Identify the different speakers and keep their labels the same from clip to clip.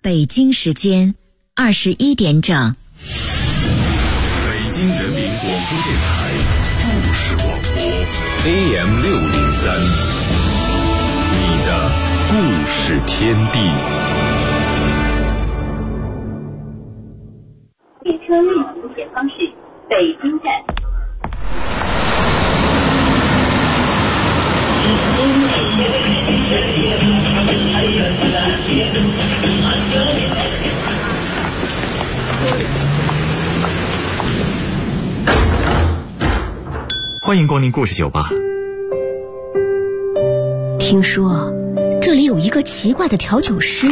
Speaker 1: 北京时间21点整。
Speaker 2: 北京人民广播电台故事广播 AM603，你的故事天地。
Speaker 3: 列车运行前方是北京站。
Speaker 4: 欢迎光临故事酒吧。
Speaker 1: 听说这里有一个奇怪的调酒师，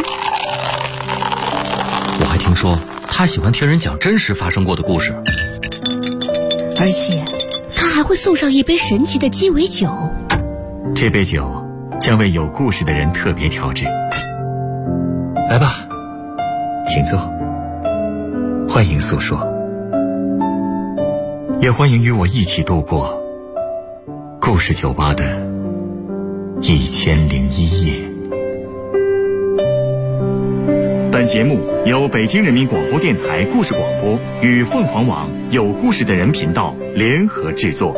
Speaker 5: 我还听说他喜欢听人讲真实发生过的故事，
Speaker 1: 而且他还会送上一杯神奇的鸡尾酒。
Speaker 4: 这杯酒将为有故事的人特别调制。来吧，请坐，欢迎诉说，也欢迎与我一起度过故事酒吧的1001夜。本节目由北京人民广播电台故事广播与凤凰网有故事的人频道联合制作。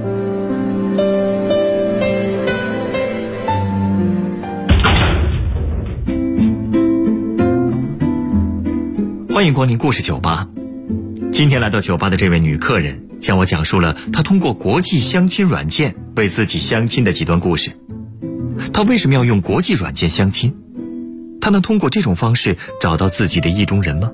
Speaker 4: 欢迎光临故事酒吧。今天来到酒吧的这位女客人向我讲述了她通过国际相亲软件为自己相亲的几段故事。她为什么要用国际软件相亲？她能通过这种方式找到自己的意中人吗？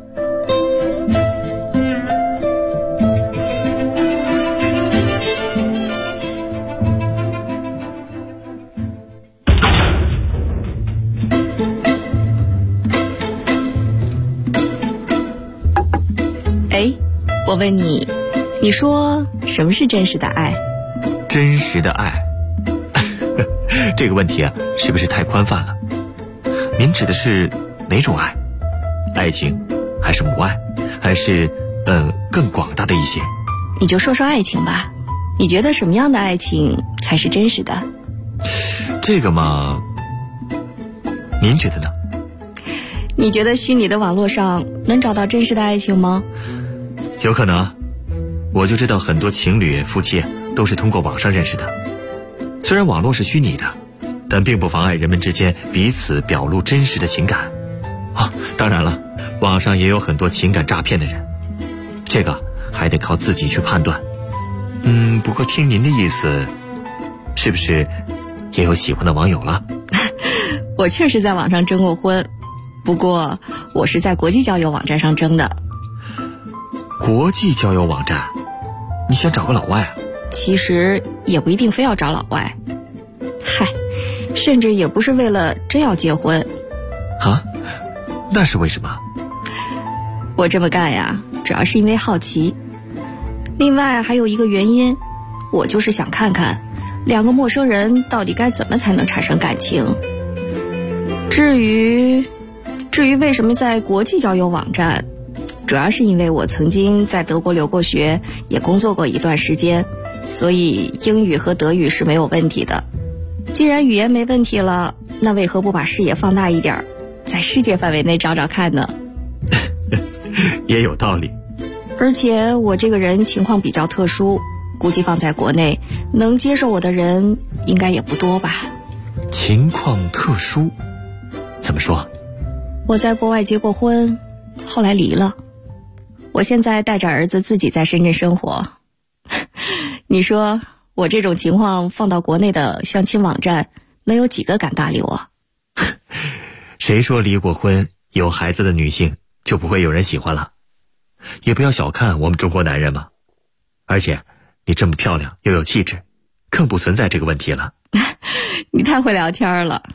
Speaker 1: 我问你，你说什么是真实的爱？
Speaker 4: 真实的爱这个问题啊，是不是太宽泛了？您指的是哪种爱？爱情还是母爱，还是更广大的一些？
Speaker 1: 你就说说爱情吧，你觉得什么样的爱情才是真实的？
Speaker 4: 这个嘛，您觉得呢？
Speaker 1: 你觉得虚拟的网络上能找到真实的爱情吗？
Speaker 4: 有可能啊，我就知道很多情侣夫妻都是通过网上认识的。虽然网络是虚拟的，但并不妨碍人们之间彼此表露真实的情感。当然了，网上也有很多情感诈骗的人，这个还得靠自己去判断。不过听您的意思，是不是也有喜欢的网友了？
Speaker 1: 我确实在网上征过婚，不过我是在国际交友网站上征的。
Speaker 4: 国际交友网站，你想找个老外啊？
Speaker 1: 其实也不一定非要找老外，甚至也不是为了真要结婚。
Speaker 4: 那是为什么？
Speaker 1: 我这么干呀，主要是因为好奇。另外还有一个原因，我就是想看看两个陌生人到底该怎么才能产生感情。至于为什么在国际交友网站，主要是因为我曾经在德国留过学，也工作过一段时间，所以英语和德语是没有问题的。既然语言没问题了，那为何不把视野放大一点，在世界范围内找找看呢？
Speaker 4: 也有道理。
Speaker 1: 而且我这个人情况比较特殊，估计放在国内能接受我的人应该也不多吧。
Speaker 4: 情况特殊？怎么说？
Speaker 1: 我在国外结过婚，后来离了。我现在带着儿子自己在深圳生活。你说我这种情况放到国内的相亲网站，能有几个敢搭理我？
Speaker 4: 谁说离过婚有孩子的女性就不会有人喜欢了？也不要小看我们中国男人嘛。而且你这么漂亮又有气质，更不存在这个问题了。
Speaker 1: 你太会聊天了。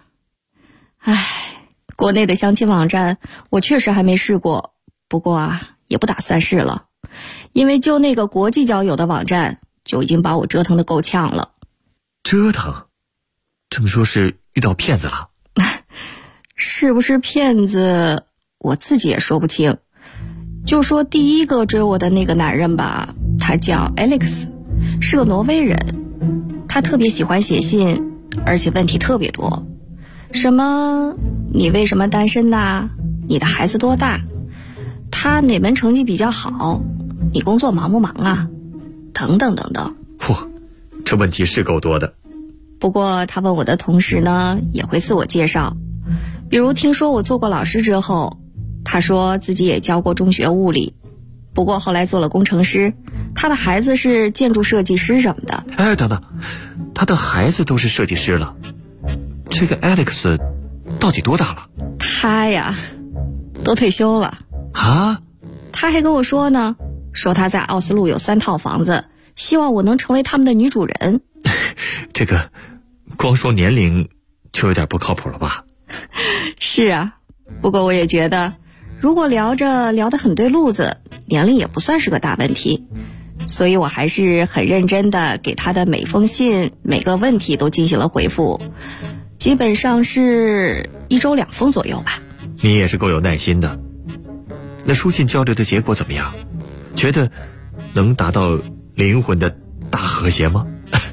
Speaker 1: 国内的相亲网站我确实还没试过，不过也不打算试了，因为就那个国际交友的网站就已经把我折腾得够呛了。
Speaker 4: 折腾？这么说是遇到骗子了？
Speaker 1: 是不是骗子我自己也说不清。就说第一个追我的那个男人吧，他叫 Alex， 是个挪威人。他特别喜欢写信，而且问题特别多，什么你为什么单身呐？ 你的孩子多大？他哪门成绩比较好？你工作忙不忙啊？等等等等。
Speaker 4: 嚯，这问题是够多的。
Speaker 1: 不过他问我的同时呢，也会自我介绍。比如听说我做过老师之后，他说自己也教过中学物理，不过后来做了工程师，他的孩子是建筑设计师什么的。
Speaker 4: 哎，等等，他的孩子都是设计师了，这个 Alex 到底多大了？
Speaker 1: 他呀，都退休了。
Speaker 4: 啊？
Speaker 1: 他还跟我说呢，说他在奥斯陆有3套房子，希望我能成为他们的女主人。
Speaker 4: 这个光说年龄就有点不靠谱了吧？
Speaker 1: 是啊，不过我也觉得如果聊得很对路子，年龄也不算是个大问题，所以我还是很认真的给他的每封信每个问题都进行了回复，基本上是1周2封左右吧。
Speaker 4: 你也是够有耐心的。那书信交流的结果怎么样？觉得能达到灵魂的大和谐吗？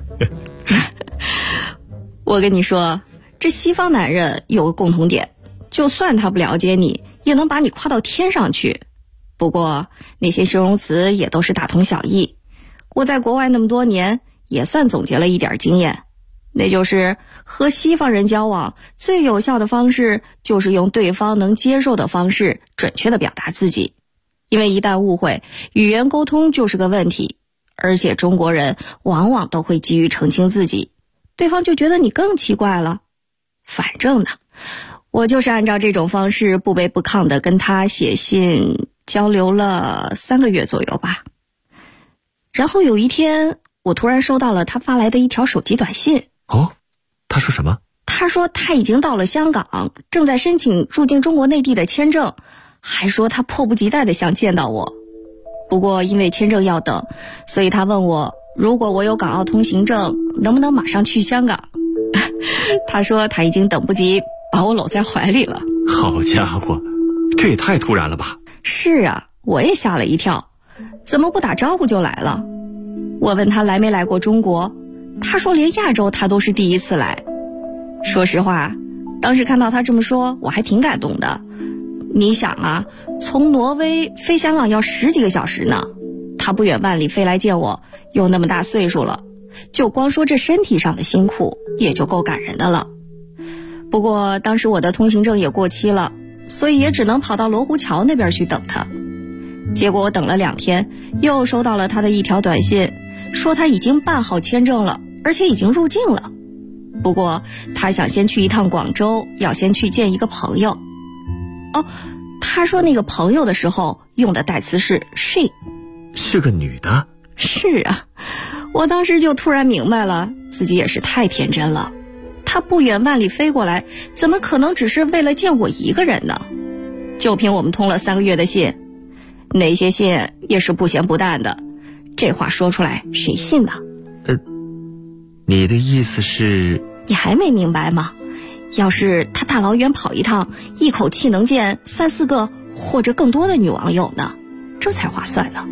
Speaker 1: 我跟你说，这西方男人有个共同点，就算他不了解你，也能把你夸到天上去。不过那些形容词也都是大同小异。我在国外那么多年，也算总结了一点经验，那就是和西方人交往最有效的方式就是用对方能接受的方式准确地表达自己。因为一旦误会，语言沟通就是个问题，而且中国人往往都会急于澄清自己，对方就觉得你更奇怪了。反正呢，我就是按照这种方式不卑不亢地跟他写信交流了3个月左右吧。然后有一天，我突然收到了他发来的一条手机短信。
Speaker 4: 哦，他说什么？
Speaker 1: 他说他已经到了香港，正在申请入境中国内地的签证，还说他迫不及待地想见到我。不过因为签证要等，所以他问我，如果我有港澳通行证，能不能马上去香港？他说他已经等不及把我搂在怀里了。
Speaker 4: 好家伙，这也太突然了吧？
Speaker 1: 是啊，我也吓了一跳，怎么不打招呼就来了？我问他来没来过中国，他说连亚洲他都是第一次来。说实话，当时看到他这么说，我还挺感动的。你想啊，从挪威飞香港要10几个小时呢，他不远万里飞来见我，又那么大岁数了，就光说这身体上的辛苦也就够感人的了。不过当时我的通行证也过期了，所以也只能跑到罗湖桥那边去等他。结果我等了2天，又收到了他的一条短信，说他已经办好签证了，而且已经入境了。不过他想先去一趟广州，要先去见一个朋友。哦，他说那个朋友的时候用的代词是 she。
Speaker 4: 是个女的？
Speaker 1: 是啊，我当时就突然明白了，自己也是太天真了。他不远万里飞过来，怎么可能只是为了见我一个人呢？就凭我们通了3个月的信，那些信也是不咸不淡的，这话说出来谁信呢？
Speaker 4: 你的意思是？
Speaker 1: 你还没明白吗？要是他大老远跑一趟，一口气能见3、4个或者更多的女网友呢，这才划算呢。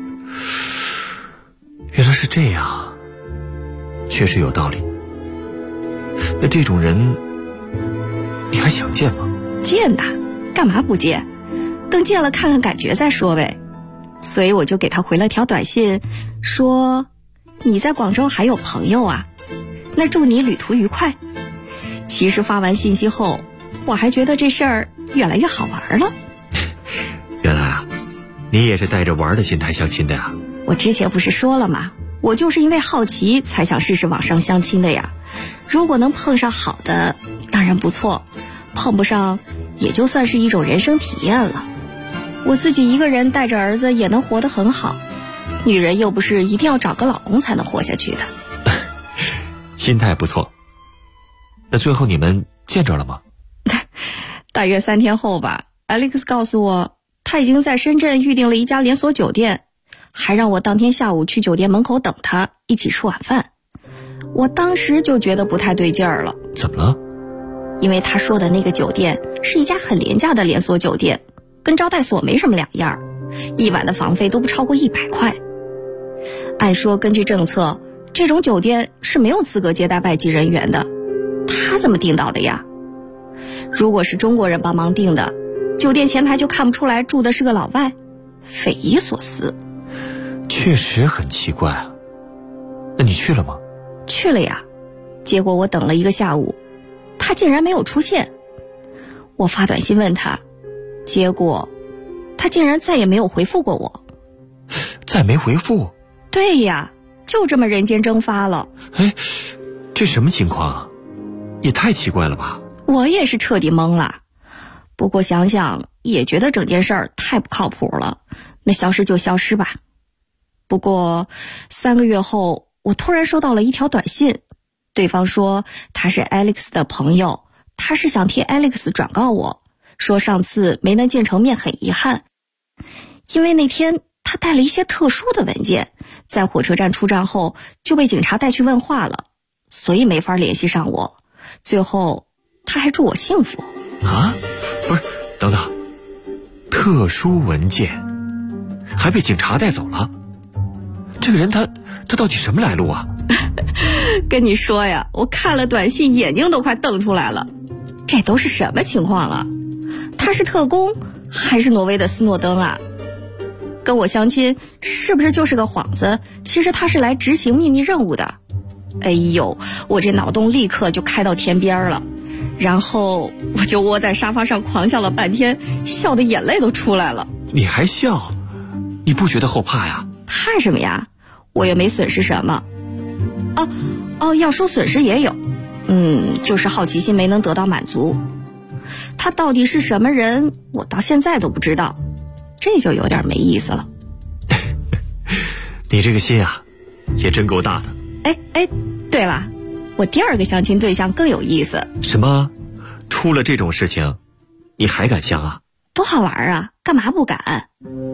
Speaker 4: 原来是这样，确实有道理。那这种人你还想见吗？
Speaker 1: 见呐，干嘛不见？等见了看看感觉再说呗。所以我就给他回了条短信，说你在广州还有朋友啊，那祝你旅途愉快。其实发完信息后，我还觉得这事儿越来越好玩了。
Speaker 4: 原来啊，你也是带着玩的心态相亲的呀？
Speaker 1: 我之前不是说了吗？我就是因为好奇才想试试网上相亲的呀。如果能碰上好的，当然不错，碰不上也就算是一种人生体验了。我自己一个人带着儿子也能活得很好，女人又不是一定要找个老公才能活下去的。
Speaker 4: 心态不错。那最后你们见着了吗？
Speaker 1: 大约3天后吧， Alex 告诉我他已经在深圳预订了一家连锁酒店，还让我当天下午去酒店门口等他，一起吃晚饭。我当时就觉得不太对劲儿了。
Speaker 4: 怎么了？
Speaker 1: 因为他说的那个酒店是一家很廉价的连锁酒店，跟招待所没什么两样，一晚的房费都不超过100块。按说根据政策，这种酒店是没有资格接待外籍人员的，他怎么订到的呀？如果是中国人帮忙订的， 酒店前台就看不出来住的是个老外，匪夷所思。
Speaker 4: 确实很奇怪啊。那你去了吗？
Speaker 1: 去了呀，结果我等了1个下午，他竟然没有出现。我发短信问他，结果他竟然再也没有回复过我。
Speaker 4: 再没回复？
Speaker 1: 对呀，就这么人间蒸发了。
Speaker 4: 哎，这什么情况啊？也太奇怪了吧。
Speaker 1: 我也是彻底懵了，不过想想也觉得整件事儿太不靠谱了，那消失就消失吧。不过3个月后，我突然收到了一条短信，对方说他是 Alex 的朋友，他是想替 Alex 转告我，说上次没能见成面很遗憾，因为那天他带了一些特殊的文件，在火车站出站后就被警察带去问话了，所以没法联系上我。最后他还祝我幸福。
Speaker 4: 啊？不是，等等，特殊文件还被警察带走了？这个人他到底什么来路啊？
Speaker 1: 跟你说呀，我看了短信眼睛都快瞪出来了，这都是什么情况啊？他是特工还是挪威的斯诺登啊？跟我相亲是不是就是个幌子？其实他是来执行秘密任务的。哎呦，我这脑洞立刻就开到天边了，然后我就窝在沙发上狂笑了半天，笑得眼泪都出来了。
Speaker 4: 你还笑？你不觉得后怕呀？
Speaker 1: 怕什么呀？我也没损失什么。要说损失也有，就是好奇心没能得到满足。他到底是什么人，我到现在都不知道，这就有点没意思了。
Speaker 4: 你这个心啊，也真够大的。
Speaker 1: 哎，对了，我第2个相亲对象更有意思。
Speaker 4: 什么？出了这种事情，你还敢相啊？
Speaker 1: 多好玩啊，干嘛不敢？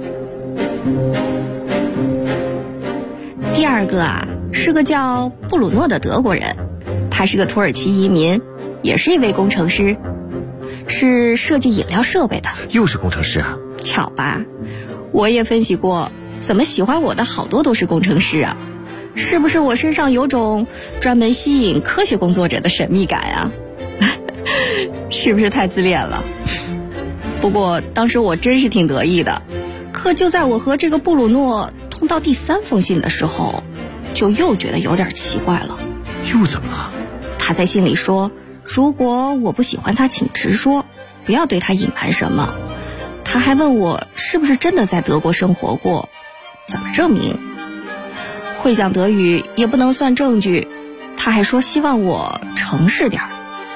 Speaker 1: 第2个啊，是个叫布鲁诺的德国人，他是个土耳其移民，也是一位工程师，是设计饮料设备的。
Speaker 4: 又是工程师啊？
Speaker 1: 巧吧，我也分析过，怎么喜欢我的好多都是工程师啊？是不是我身上有种专门吸引科学工作者的神秘感啊？是不是太自恋了？不过当时我真是挺得意的，可就在我和这个布鲁诺通到第3封信的时候，就又觉得有点奇怪了。
Speaker 4: 又怎么了？
Speaker 1: 他在信里说，如果我不喜欢他请直说，不要对他隐瞒什么。他还问我是不是真的在德国生活过，怎么证明？会讲德语也不能算证据，他还说希望我诚实点儿。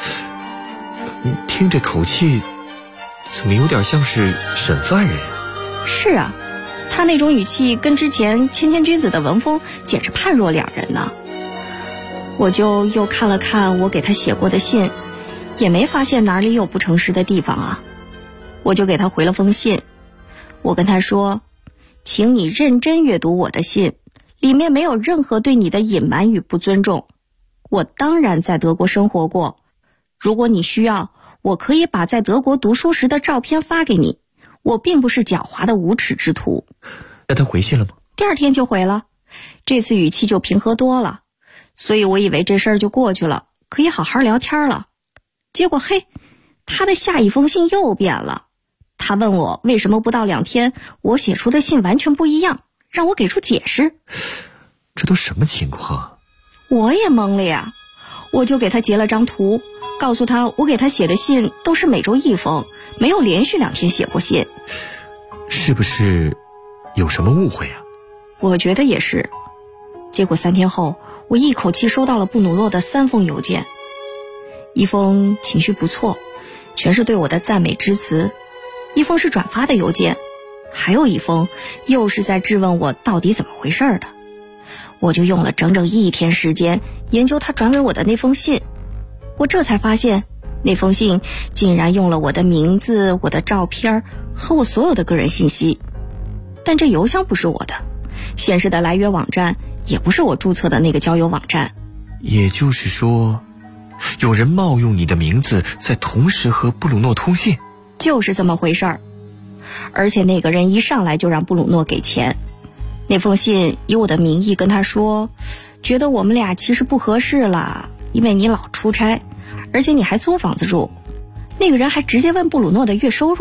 Speaker 4: 听这口气怎么有点像是审犯人？
Speaker 1: 是啊，他那种语气跟之前谦谦君子的文风简直判若两人呢。我就又看了看我给他写过的信，也没发现哪里有不诚实的地方啊。我就给他回了封信，我跟他说，请你认真阅读我的信，里面没有任何对你的隐瞒与不尊重。我当然在德国生活过，如果你需要，我可以把在德国读书时的照片发给你，我并不是狡猾的无耻之徒。
Speaker 4: 那他回信了吗？
Speaker 1: 第2天就回了，这次语气就平和多了，所以我以为这事儿就过去了，可以好好聊天了。结果嘿，他的下一封信又变了。他问我为什么不到2天，我写出的信完全不一样，让我给出解释。
Speaker 4: 这都什么情况？
Speaker 1: 我也懵了呀，我就给他截了张图，告诉他我给他写的信都是每周1封，没有连续2天写过信。
Speaker 4: 是不是有什么误会啊？
Speaker 1: 我觉得也是。结果3天后，我一口气收到了布鲁诺的3封邮件，一封情绪不错，全是对我的赞美之词，一封是转发的邮件，还有一封又是在质问我到底怎么回事的。我就用了整整1天时间研究他转给我的那封信，我这才发现那封信竟然用了我的名字、我的照片和我所有的个人信息，但这邮箱不是我的，显示的来源网站也不是我注册的那个交友网站。
Speaker 4: 也就是说，有人冒用你的名字在同时和布鲁诺通信？
Speaker 1: 就是这么回事儿。而且那个人一上来就让布鲁诺给钱。那封信以我的名义跟他说，觉得我们俩其实不合适了，因为你老出差，而且你还租房子住。那个人还直接问布鲁诺的月收入，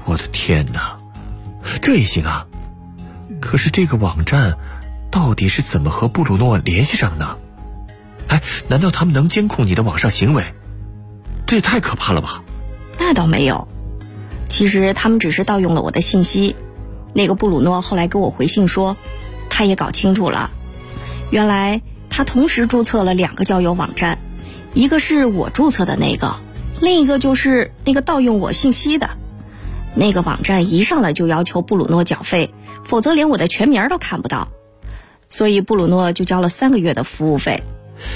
Speaker 4: 我的天哪，这也行啊？可是这个网站到底是怎么和布鲁诺联系上的呢？哎，难道他们能监控你的网上行为？这也太可怕了吧？
Speaker 1: 那倒没有，其实他们只是盗用了我的信息。那个布鲁诺后来给我回信说，他也搞清楚了，原来他同时注册了2个交友网站，一个是我注册的那个，另一个就是那个盗用我信息的。那个网站一上来就要求布鲁诺缴费，否则连我的全名都看不到，所以布鲁诺就交了3个月的服务费。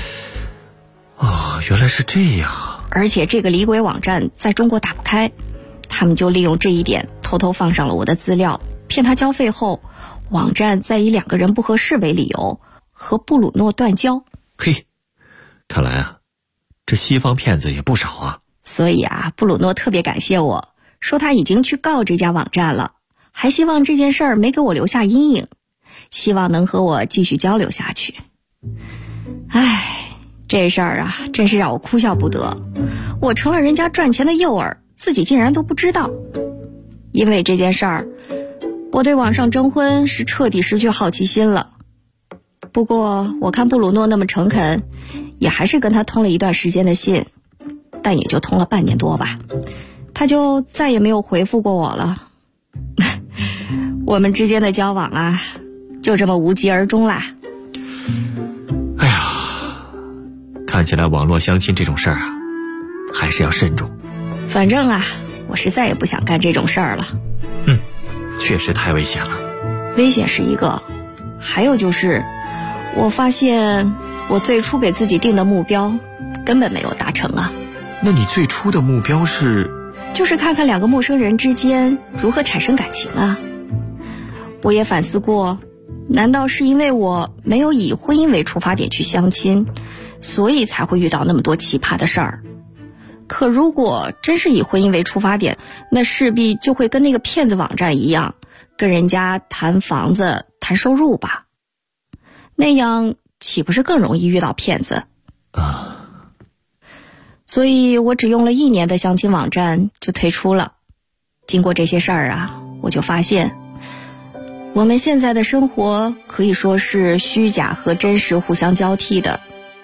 Speaker 4: 哦，原来是这样。
Speaker 1: 而且这个离鬼网站在中国打不开，他们就利用这一点偷偷放上了我的资料，骗他交费后，网站再以2个人不合适为理由和布鲁诺断交。
Speaker 4: 嘿，看来啊，这西方骗子也不少啊。
Speaker 1: 所以啊，布鲁诺特别感谢我，说他已经去告这家网站了，还希望这件事儿没给我留下阴影，希望能和我继续交流下去。唉，这事儿啊，真是让我哭笑不得。我成了人家赚钱的诱饵，自己竟然都不知道。因为这件事儿，我对网上征婚是彻底失去好奇心了。不过我看布鲁诺那么诚恳，也还是跟他通了一段时间的信，但也就通了半年多吧，他就再也没有回复过我了。我们之间的交往啊，就这么无疾而终啦。
Speaker 4: 哎呀，看起来网络相亲这种事儿啊，还是要慎重。
Speaker 1: 反正啊，我是再也不想干这种事儿了。
Speaker 4: 确实太危险了。
Speaker 1: 危险是一个，还有就是我发现我最初给自己定的目标根本没有达成啊。
Speaker 4: 那你最初的目标是？
Speaker 1: 就是看看2个陌生人之间如何产生感情啊。我也反思过，难道是因为我没有以婚姻为出发点去相亲，所以才会遇到那么多奇葩的事儿？可如果真是以婚姻为出发点，那势必就会跟那个骗子网站一样，跟人家谈房子、谈收入吧。那样岂不是更容易遇到骗子
Speaker 4: 啊？
Speaker 1: 所以我只用了1年的相亲网站就退出了。经过这些事儿啊，我就发现我们现在的生活可以说是虚假和真实互相交替的。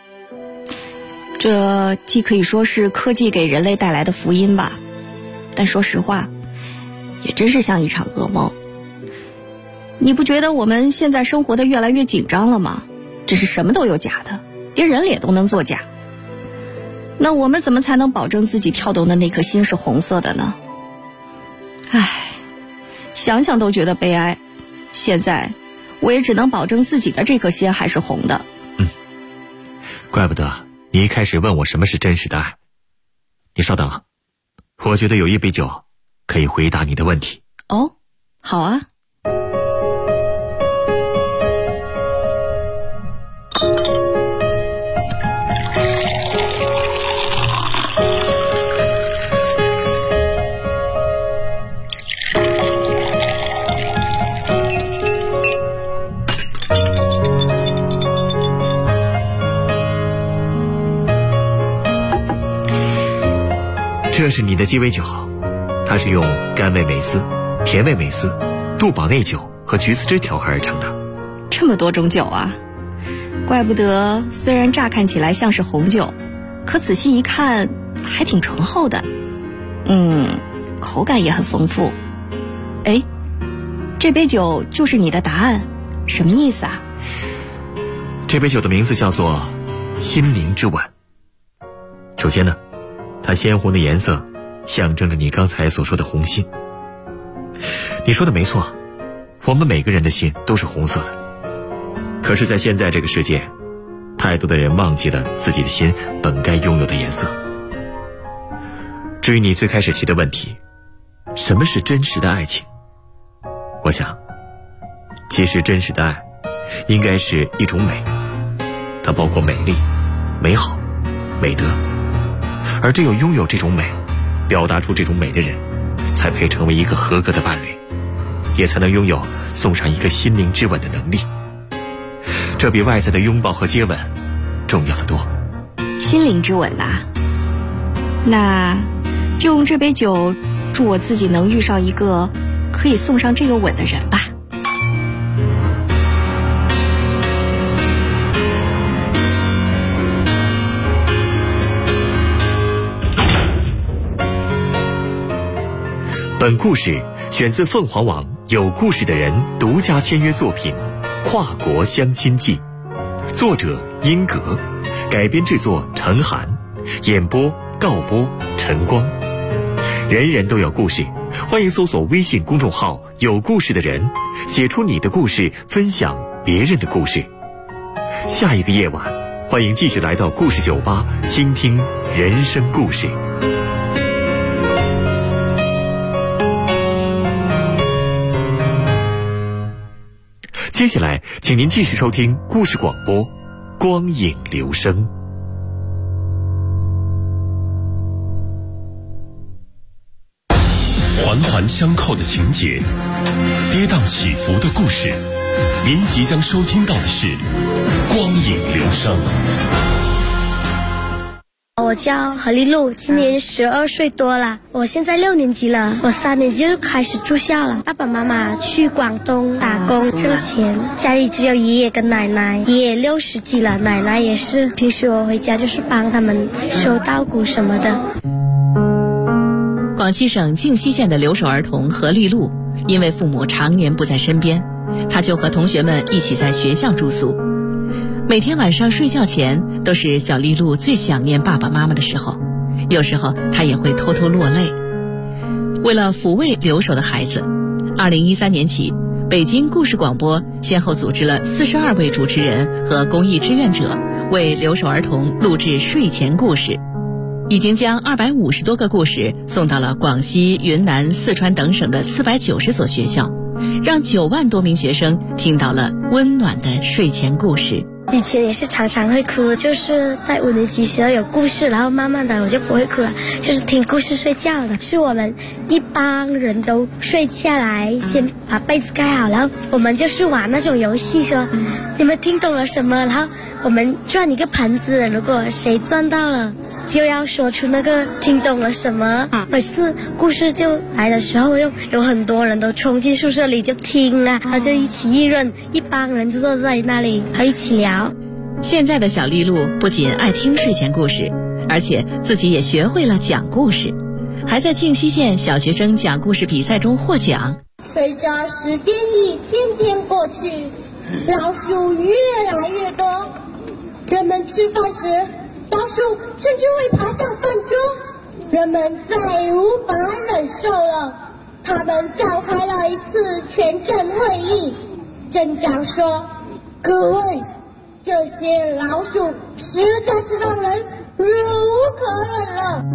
Speaker 1: 这既可以说是科技给人类带来的福音吧，但说实话，也真是像一场噩梦。你不觉得我们现在生活的越来越紧张了吗？真是什么都有假的，连人脸都能作假。那我们怎么才能保证自己跳动的那颗心是红色的呢？唉，想想都觉得悲哀。现在我也只能保证自己的这颗心还是红的。
Speaker 4: 怪不得你一开始问我什么是真实的爱。你稍等啊，我觉得有一杯酒可以回答你的问题。
Speaker 1: 哦，好啊。
Speaker 4: 这是你的鸡尾酒，它是用甘味美思、甜味美思、杜宝内酒和橘子汁调和而成的。
Speaker 1: 这么多种酒啊，怪不得虽然乍看起来像是红酒，可仔细一看还挺醇厚的。口感也很丰富。哎，这杯酒就是你的答案，什么意思啊？
Speaker 4: 这杯酒的名字叫做心灵之吻。首先呢，它鲜红的颜色象征着你刚才所说的红心。你说的没错，我们每个人的心都是红色的。可是在现在这个世界，太多的人忘记了自己的心本该拥有的颜色。至于你最开始提的问题，什么是真实的爱情？我想，其实真实的爱应该是一种美，它包括美丽、美好、美德，而只有拥有这种美，表达出这种美的人，才配成为一个合格的伴侣，也才能拥有送上一个心灵之吻的能力。这比外在的拥抱和接吻重要的多。
Speaker 1: 心灵之吻啊，那就用这杯酒祝我自己能遇上一个可以送上这个吻的人吧。
Speaker 4: 本故事选自凤凰网有故事的人独家签约作品《跨国相亲记》，作者英格，改编制作陈涵，演播告播陈光。人人都有故事，欢迎搜索微信公众号有故事的人，写出你的故事，分享别人的故事。下一个夜晚，欢迎继续来到故事酒吧，倾听人生故事。接下来请您继续收听故事广播，光影留声。
Speaker 2: 环环相扣的情节，跌宕起伏的故事，您即将收听到的是光影留声。
Speaker 6: 我叫何丽露，今年12岁多了，我现在6年级了，我3年级就开始住校了。爸爸妈妈去广东打工挣钱，家里只有爷爷跟奶奶，爷爷60几了，奶奶也是，平时我回家就是帮他们收稻谷什么的。
Speaker 7: 广西省靖西县的留守儿童何丽露，因为父母常年不在身边，她就和同学们一起在学校住宿。每天晚上睡觉前，都是小丽露最想念爸爸妈妈的时候，有时候她也会偷偷落泪。为了抚慰留守的孩子，2013年起，北京故事广播先后组织了42位主持人和公益志愿者，为留守儿童录制睡前故事，已经将250多个故事送到了广西、云南、四川等省的490所学校，让9万多名学生听到了温暖的睡前故事。
Speaker 6: 以前也是常常会哭，就是在5年级时候有故事，然后慢慢的我就不会哭了，就是听故事睡觉的。是我们一帮人都睡下来，先把被子盖好，然后我们就是玩那种游戏，说你们听懂了什么，然后我们转一个盘子，如果谁转到了就要说出那个听懂了什么。每次故事就来的时候，又有很多人都冲进宿舍里就听啊，然后就一起议论，一帮人就坐在那里还一起聊。
Speaker 7: 现在的小丽露不仅爱听睡前故事，而且自己也学会了讲故事，还在靖西县小学生讲故事比赛中获奖。
Speaker 8: 随着时间一天天过去，老鼠越来越多，人们吃饭时，老鼠甚至会爬上饭桌，人们再无法忍受了，他们召开了一次全镇会议。镇长说：“各位，这些老鼠实在是让人忍无可忍了。”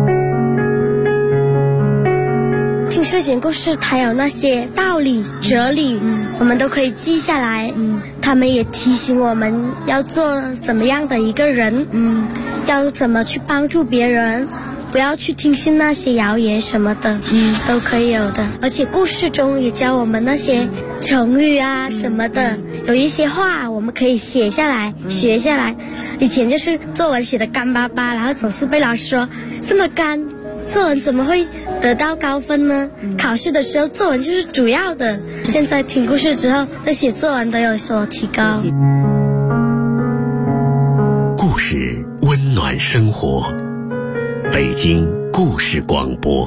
Speaker 6: 听睡前故事，它有那些道理、哲理，我们都可以记下来。他们也提醒我们要做怎么样的一个人，要怎么去帮助别人，不要去听信那些谣言什么的，都可以有的。而且故事中也教我们那些成语啊什么的，有一些话我们可以写下来、学下来。以前就是作文写的干巴巴，然后总是被老师说这么干，作文怎么会得到高分呢？考试的时候作文就是主要的。现在听故事之后，对写作文都有所提高。
Speaker 2: 故事温暖生活，北京故事广播。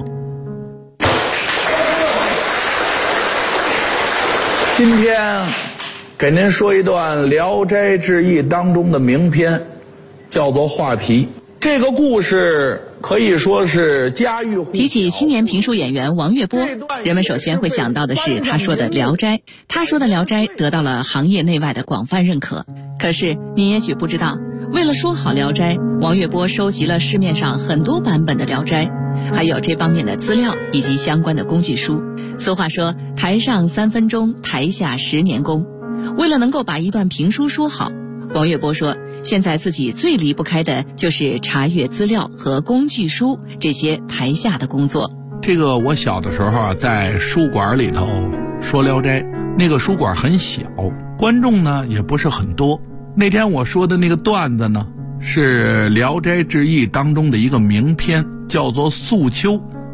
Speaker 9: 今天给您说一段《聊斋志异》当中的名篇，叫做《画皮》。这个故事可以说是家喻户晓。
Speaker 7: 提起青年评书演员王月波，人们首先会想到的是他说的《聊斋》。他说的《聊斋》得到了行业内外的广泛认可。可是您也许不知道，为了说好《聊斋》，王月波收集了市面上很多版本的《聊斋》，还有这方面的资料以及相关的工具书。俗话说，台上3分钟，台下10年功。为了能够把一段评书说好，王月波说，现在自己最离不开的就是查阅资料和工具书这些台下的工作。
Speaker 9: 这个我小的时候啊，在书馆里头说《聊斋》，那个书馆很小，观众呢也不是很多。那天我说的那个段子呢，是《聊斋志异》当中的一个名篇，叫做《宿秋》。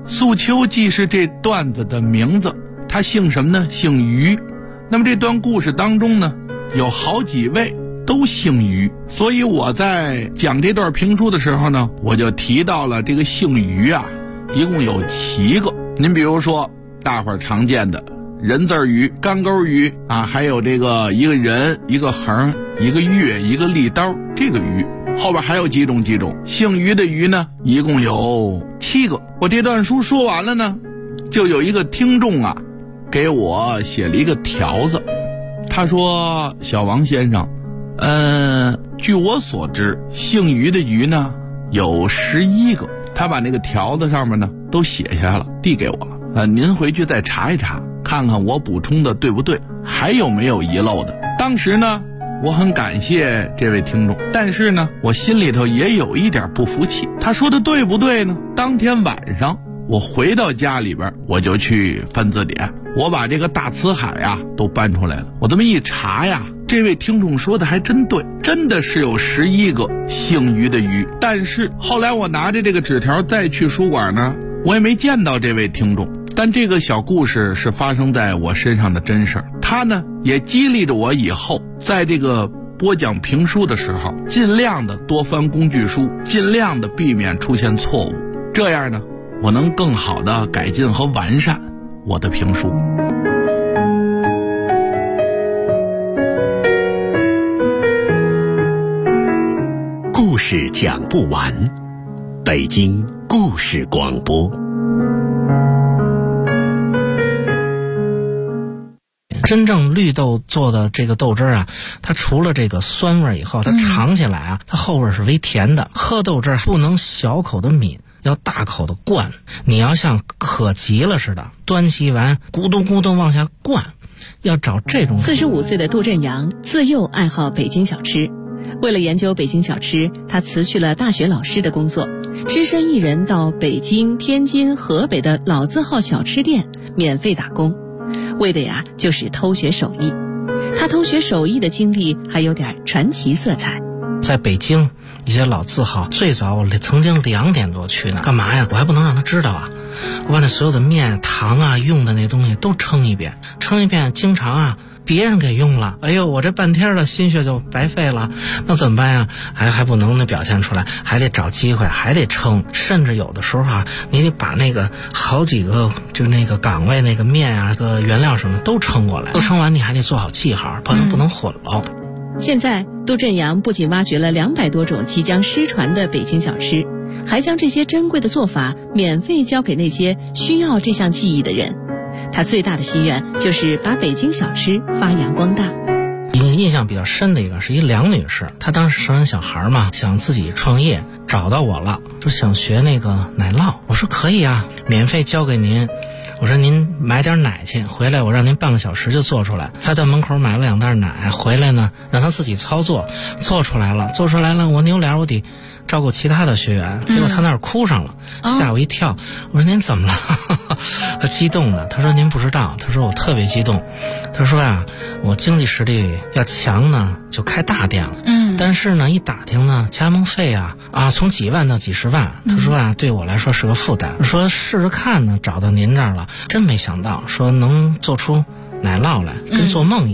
Speaker 9: 素秋既是这段子的名字，他姓什么呢？姓于。那么这段故事当中呢，有好几位都姓于，所以我在讲这段评书的时候呢，我就提到了这个姓于啊，一共有7个。您比如说大伙儿常见的人字鱼、干钩鱼啊，还有这个一个人、一个横、一个月、一个利刀，这个鱼后边还有几种姓于的鱼呢，一共有7个。我这段书说完了呢，就有一个听众啊给我写了一个条子，他说：小王先生，据我所知，姓于的鱼呢有11个。他把那个条子上面呢都写下来了，递给我了。您回去再查一查，看看我补充的对不对，还有没有遗漏的。当时呢，我很感谢这位听众，但是呢，我心里头也有一点不服气。他说的对不对呢？当天晚上我回到家里边，我就去翻字典，我把这个大辞海啊都搬出来了。我这么一查呀，这位听众说的还真对，真的是有11个姓于的于。但是后来我拿着这个纸条再去书馆呢，我也没见到这位听众。但这个小故事是发生在我身上的真事儿，它呢也激励着我以后在这个播讲评书的时候，尽量的多翻工具书，尽量的避免出现错误，这样呢我能更好的改进和完善我的评书。
Speaker 2: 故事讲不完，北京故事广播。
Speaker 10: 真正绿豆做的这个豆汁啊，它除了这个酸味以后，它尝起来啊，它后味是微甜的。喝豆汁不能小口的抿，要大口的灌。你要像渴急了似的，端起碗咕咚咕咚往下灌，要找这种。
Speaker 7: 45岁的杜振阳自幼爱好北京小吃，为了研究北京小吃，他辞去了大学老师的工作，只身一人到北京、天津、河北的老字号小吃店免费打工，为的呀就是偷学手艺。他偷学手艺的经历还有点传奇色彩。
Speaker 10: 在北京一些老字号，最早我曾经2点多去呢，干嘛呀？我还不能让他知道啊！我把那所有的面、糖啊、用的那东西都称一遍，经常啊别人给用了，哎呦，我这半天的心血就白费了，那怎么办呀？还不能表现出来，还得找机会，还得称，甚至有的时候啊，你得把那个好几个就那个岗位那个面啊、个原料什么都称过来，都称完你还得做好记号，不能混了。
Speaker 7: 现在杜振阳不仅挖掘了200多种即将失传的北京小吃，还将这些珍贵的做法免费教给那些需要这项技艺的人。他最大的心愿就是把北京小吃发扬光大。
Speaker 10: 印象比较深的一个是一梁女士，她当时生完小孩嘛，想自己创业，找到我了，说想学那个奶酪。我说可以啊，免费教给您。我说您买点奶去，回来我让您半个小时就做出来。他在门口买了2袋奶，回来呢让他自己操作，做出来了，我扭脸我得照顾其他的学员，结果他那儿哭上了，吓我一跳。我说您怎么了？他激动的，他说您不知道，他说我特别激动，他说呀，我经济实力要强呢就开大店了，但是呢一打听呢加盟费啊从几万到几十万，他说啊对我来说是个负担，说试试看呢，找到您这儿了，真没想到说能做出奶酪来，跟做梦一样。